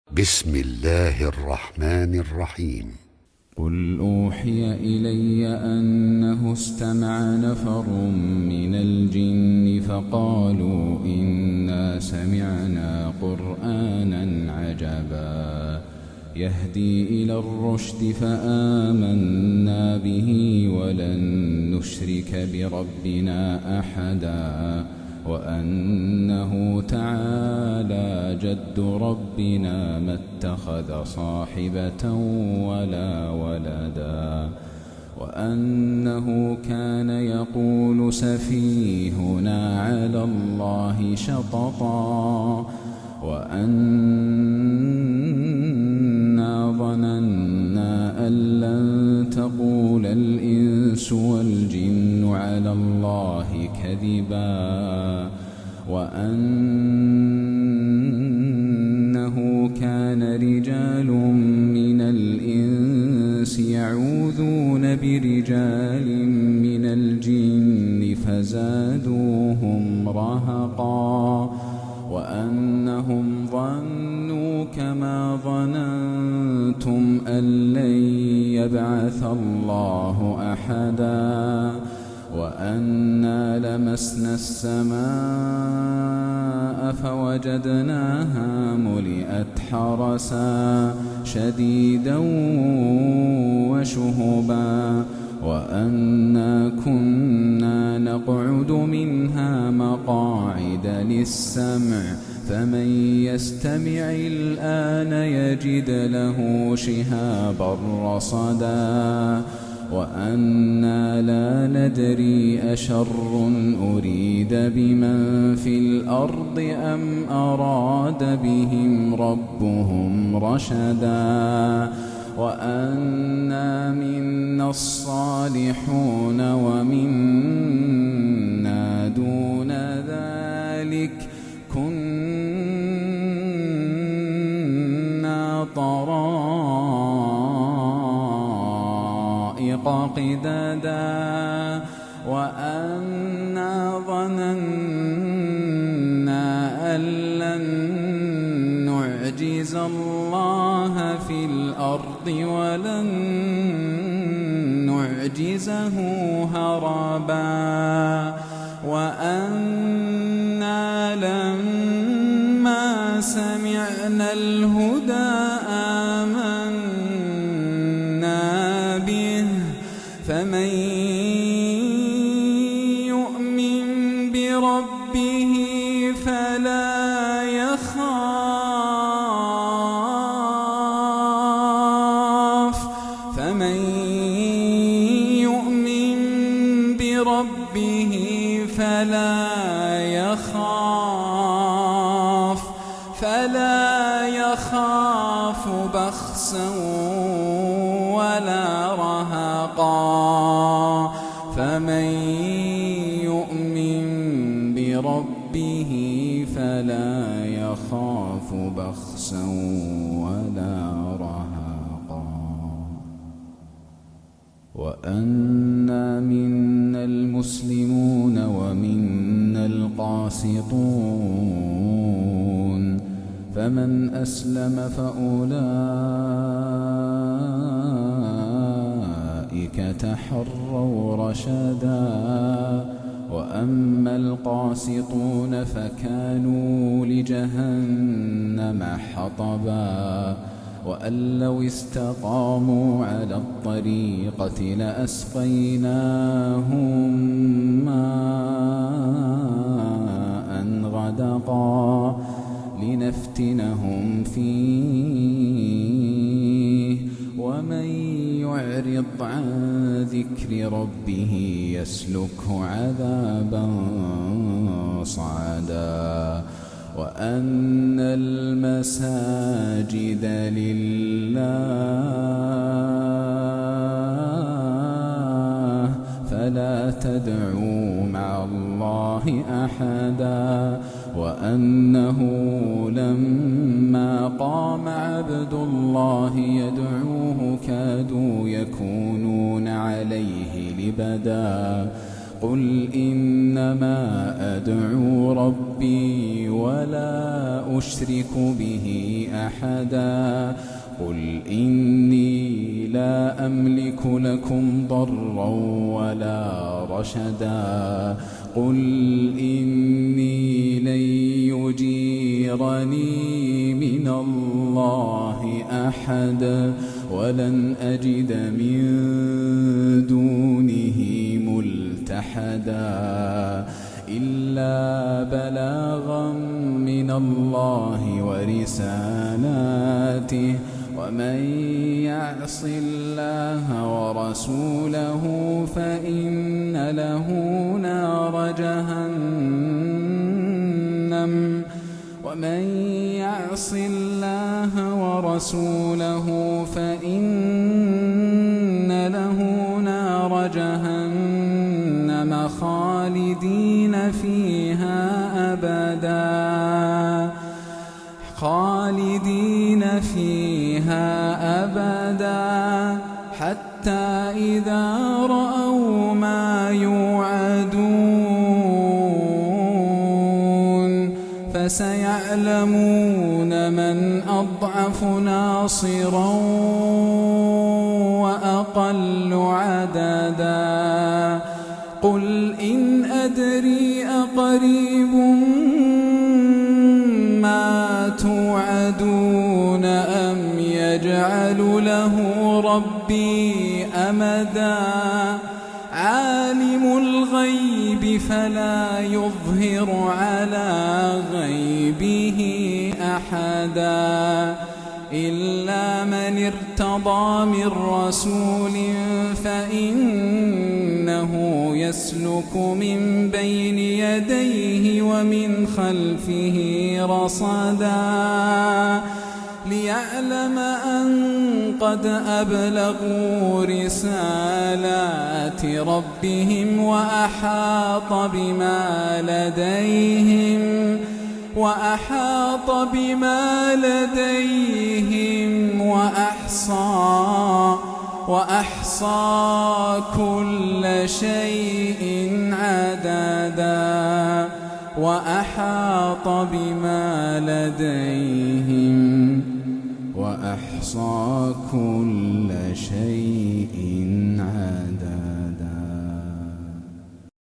بسم الله الرحمن الرحيم. قل أوحي إلي أنه استمع نفر من الجن فقالوا إنا سمعنا قرآنا عجبا يهدي إلى الرشد فآمنا به ولن نشرك بربنا أحدا وأنه تعالى جد ربنا ما اتخذ صاحبة ولا ولدا وأنه كان يقول سفيهنا على الله شططا وأنا ظننا أن لن تقول الإنس والجن على الله كذبا وأنه كان رجال من الإنس يعوذون برجال من الجن فزادوهم رهقا وأنهم ظنوا كما ظننتم أن لن يبعث الله أحدا وأنا لمسنا السماء فوجدناها ملئت حرسا شديدا وشهبا وأنا كنا نقعد منها مقاعد للسمع فمن يستمع الآن يجد له شهابا رصدا وأنا لا ندري أشر أريد بمن في الأرض أم أراد بهم ربهم رشدا وأنا منا الصالحون ومنا دون ذلك كنا طرائق قددا وأنا ظننا أن لن نعجز الله في الأرض ولن نعجزه هربا وأنا لما سمعنا الهدى آمنا به فمن يؤمن بربه فلا يخاف بخسا ولا رهقا فمن يؤمن بربه فلا يخاف بخسا ولا رهقا وأنا منا المسلمون ومنا القاسطون فمن أسلم فأولئك تحروا رشدا وأما القاسطون فكانوا لجهنم حطبا وأن لو استقاموا على الطريقة لأسقيناهم ماء غدقا لنفتنهم فيه ومن يعرض عن ذكر ربه يسلكه عذابا صعدا وأن المساجد لله فلا تدعوا مع الله أحدا وأنه لما قام عبد الله يدعوه كادوا يكونون عليه لبدا قل إنما أدعو ربي ولا أشرك به أحدا قل إني لا أملك لكم ضرا ولا رشدا قل إني لن يجيرني من الله أحد ولن أجد من دونه ملتحدا إلا بلاغا من الله ورسالاته ومن يعص الله ورسوله فإن له نار جهنم ومن يعص الله ورسوله فإن له نار جهنم خالدين فيها أبدا حتى إذا رأوا ما يوعدون فسيعلمون من أضعف ناصرا وأقل عددا قل إن أدري أقريب ما توعدون أم يجعل له ربي أمدا عالم الغيب فلا يظهر على غيبه أحدا إلا من ارتضى من رسول فإنه يسلك من بين يديه ومن خلفه رصدا ليعلم أن قد أبلغوا رسالات ربهم وأحاط بما لديهم وأحصى كل شيء عددا وأحاط بما لديهم وأحصى كل شيء